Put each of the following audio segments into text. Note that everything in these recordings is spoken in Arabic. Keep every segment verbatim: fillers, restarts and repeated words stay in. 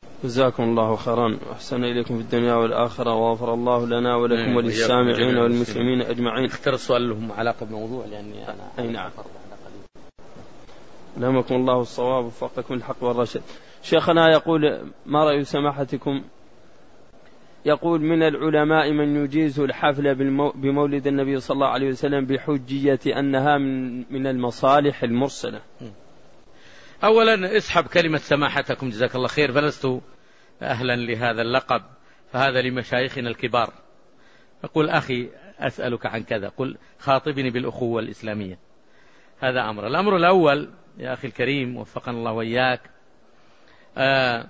جزاكم الله خيرا وأحسن إليكم في الدنيا والآخرة، وغفر الله لنا ولكم وللسامعين والمسلمين أجمعين. اختر السؤال لهم علاقة بموضوع لأني أنا أي نعم. لهمكم الله الصواب وفقكم الحق والرشد. شيخنا يقول: ما رأي سماحتكم؟ يقول: من العلماء من يجيز الحفل بمولد النبي صلى الله عليه وسلم بحجية أنها من المصالح المرسلة. أولا اسحب كلمة سماحتكم جزاك الله خير، فلست أهلا لهذا اللقب، فهذا لمشايخنا الكبار. أقول: أخي أسألك عن كذا، قل خاطبني بالأخوة الإسلامية. هذا أمر. الأمر الأول يا أخي الكريم وفقنا الله وإياك، آه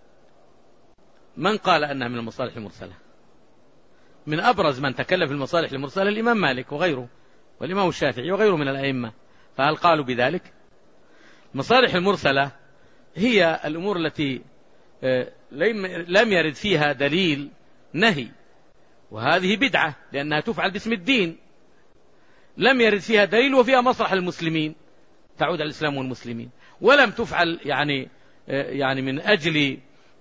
من قال أنها من المصالح المرسلة؟ من أبرز من تكلم في المصالح المرسلة الإمام مالك وغيره، والإمام الشافعي وغيره من الأئمة، فهل قالوا بذلك؟ المصالح المرسلة هي الأمور التي لم يرد فيها دليل نهي، وهذه بدعة لأنها تفعل باسم الدين. لم يرد فيها دليل وفيها مصلحة المسلمين تعود على الإسلام والمسلمين، ولم تفعل يعني يعني من أجل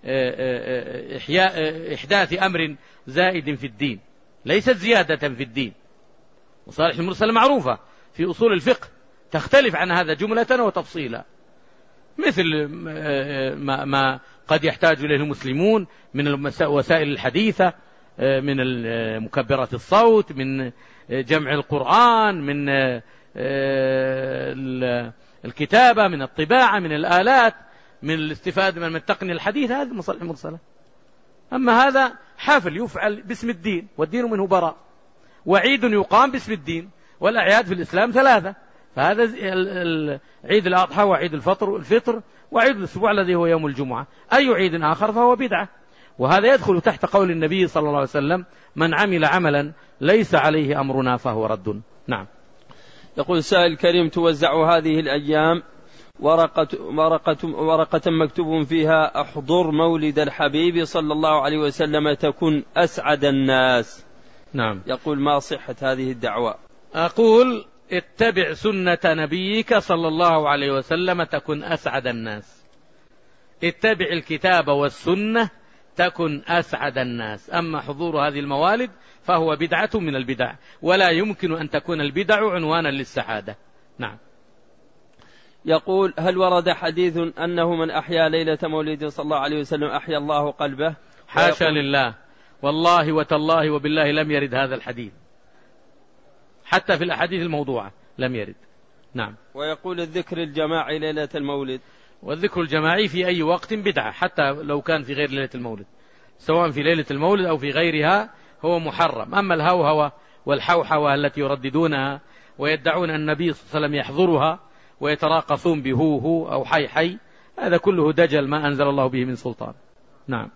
إحياء إحداث أمر زائد في الدين، ليست زيادة في الدين. مصالح المرسلة معروفة في أصول الفقه، تختلف عن هذا جملة وتفصيلا، مثل ما قد يحتاج إليه المسلمون من الوسائل الحديثة، من مكبرات الصوت، من جمع القرآن، من الكتابة، من الطباعة، من الآلات، من الاستفادة من التقنية الحديثة. هذه مصالح مرسلة. أما هذا حافل يفعل باسم الدين والدين منه براء، وعيد يقام باسم الدين، والأعياد في الإسلام ثلاثة، فهذا عيد الأضحى وعيد الفطر الفطر وعيد الأسبوع الذي هو يوم الجمعة. أي عيد آخر فهو بدعة، وهذا يدخل تحت قول النبي صلى الله عليه وسلم: من عمل عملا ليس عليه أمرنا فهو رد. نعم. يقول سائل كريم: توزع هذه الأيام ورقة, ورقة, ورقة مكتوب فيها: احضر مولد الحبيب صلى الله عليه وسلم تكن أسعد الناس. نعم. يقول: ما صحة هذه الدعوة؟ أقول: اتبع سنة نبيك صلى الله عليه وسلم تكن أسعد الناس. اتبع الكتاب والسنة تكن أسعد الناس. أما حضور هذه الموالد فهو بدعة من البدع، ولا يمكن أن تكون البدع عنوانا للسعادة. نعم. يقول: هل ورد حديث أنه من أحيا ليلة مولد صلى الله عليه وسلم أحيا الله قلبه؟ حاشا لله، والله وتالله وبالله لم يرد هذا الحديث، حتى في الأحاديث الموضوعة لم يرد. نعم. ويقول: الذكر الجماعي ليلة المولد. والذكر الجماعي في أي وقت بدعة، حتى لو كان في غير ليلة المولد، سواء في ليلة المولد أو في غيرها هو محرم. أما الهوهوة والحوحوة التي يرددونها ويدعون أن النبي صلى الله عليه وسلم يحضرها ويتراقصون بهو هو أو حي حي، هذا كله دجل ما أنزل الله به من سلطان. نعم.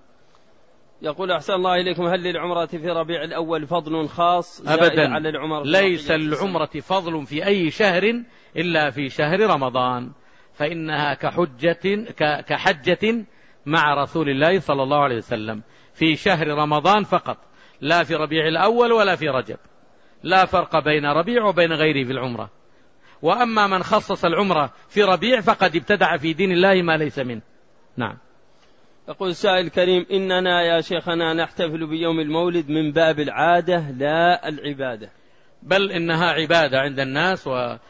يقول: أحسن الله إليكم، هل للعمرة في ربيع الأول فضل خاص أبدا على العمرة؟ ليس للعمرة فضل في أي شهر إلا في شهر رمضان، فإنها كحجة كحجة مع رسول الله صلى الله عليه وسلم في شهر رمضان فقط، لا في ربيع الأول ولا في رجب، لا فرق بين ربيع وبين غيره في العمرة. وأما من خصص العمرة في ربيع فقد ابتدع في دين الله ما ليس منه. نعم. يقول سائل كريم: إننا يا شيخنا نحتفل بيوم المولد من باب العادة لا العبادة. بل إنها عبادة عند الناس،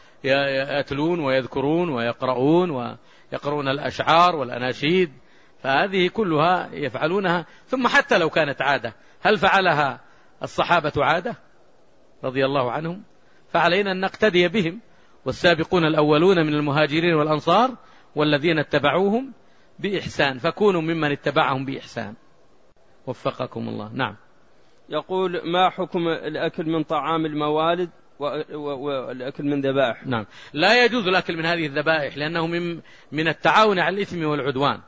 ويأتلون ويذكرون ويقرؤون ويقرؤون الأشعار والأناشيد، فهذه كلها يفعلونها. ثم حتى لو كانت عادة، هل فعلها الصحابة عادة رضي الله عنهم؟ فعلينا أن نقتدي بهم، والسابقون الأولون من المهاجرين والأنصار والذين اتبعوهم بإحسان، فكونوا ممن اتبعهم بإحسان وفقكم الله. نعم. يقول: ما حكم الأكل من طعام الموالد والأكل من ذبائح؟ نعم، لا يجوز الأكل من هذه الذبائح، لأنه من, من التعاون على الإثم والعدوان.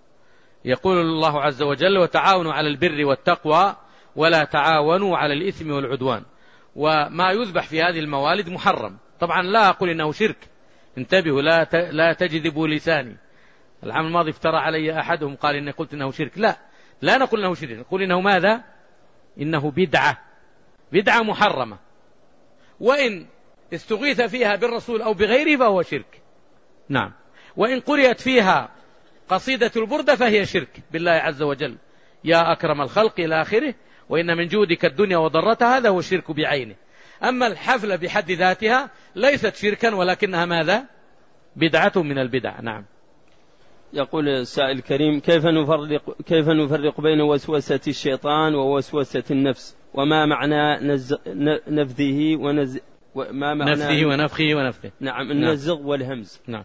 يقول الله عز وجل: وتعاونوا على البر والتقوى ولا تعاونوا على الإثم والعدوان. وما يذبح في هذه الموالد محرم. طبعا لا أقول إنه شرك، انتبهوا، لا لا تجذبوا لساني. العام الماضي افترى علي أحدهم قال إني قلت إنه شرك. لا لا نقول إنه شرك، نقول إنه ماذا؟ إنه بدعة، بدعة محرمة، وإن استغيث فيها بالرسول أو بغيره فهو شرك. نعم. وإن قرئت فيها قصيدة البردة فهي شرك بالله عز وجل، يا أكرم الخلق إلى آخره، وإن من جودك الدنيا وضرتها، هذا هو الشرك بعينه. أما الحفلة بحد ذاتها ليست شركا، ولكنها ماذا؟ بدعة من البدع. نعم. يقول السائل الكريم: كيف نفرق كيف نفرق بين وسوسة الشيطان ووسوسة النفس؟ وما معنى نز... نفذه ونز... وما معنى نفذه ونفخه ونفثه؟ نعم، النزغ والهمز. نعم.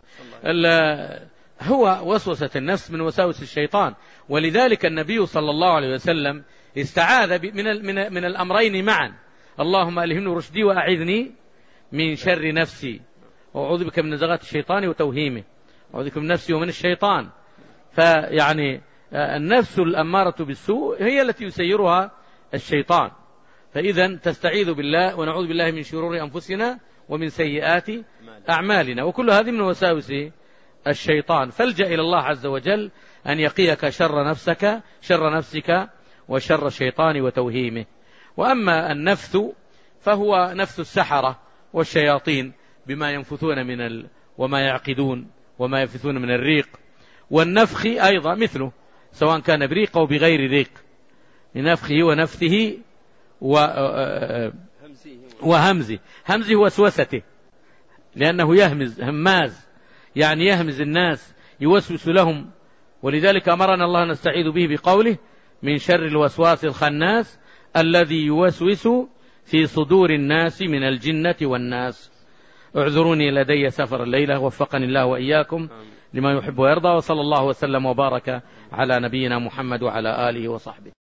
هو وسوسة النفس من وساوس الشيطان، ولذلك النبي صلى الله عليه وسلم استعاذ من من من الأمرين معا: اللهم ألهمني رشدي وأعذني من شر نفسي، وأعوذ بك من نزغات الشيطان وتوهيمه، أعوذ بك من نفسي ومن الشيطان. فيعني النفس الأمارة بالسوء هي التي يسيرها الشيطان، فإذا تستعيذ بالله ونعوذ بالله من شرور أنفسنا ومن سيئات أعمالنا، وكل هذه من وساوس الشيطان. فالجأ إلى الله عز وجل أن يقيك شر نفسك شر نفسك وشر الشيطان وتوهيمه. وأما النفث فهو نفث السحرة والشياطين بما ينفثون من ال... وما يعقدون وما ينفثون من الريق. والنفخ أيضا مثله، سواء كان بريق أو بغير ريق، لنفخه ونفثه و... وهمزه. همزه وسوسته، لأنه يهمز، هماز يعني يهمز الناس، يوسوس لهم. ولذلك أمرنا الله نستعيذ به بقوله: من شر الوسواس الخناس الذي يوسوس في صدور الناس من الجنة والناس. اعذروني لدي سفر الليلة، وفقني الله وإياكم لما يحب ويرضى، وصلى الله وسلم وبارك على نبينا محمد وعلى آله وصحبه.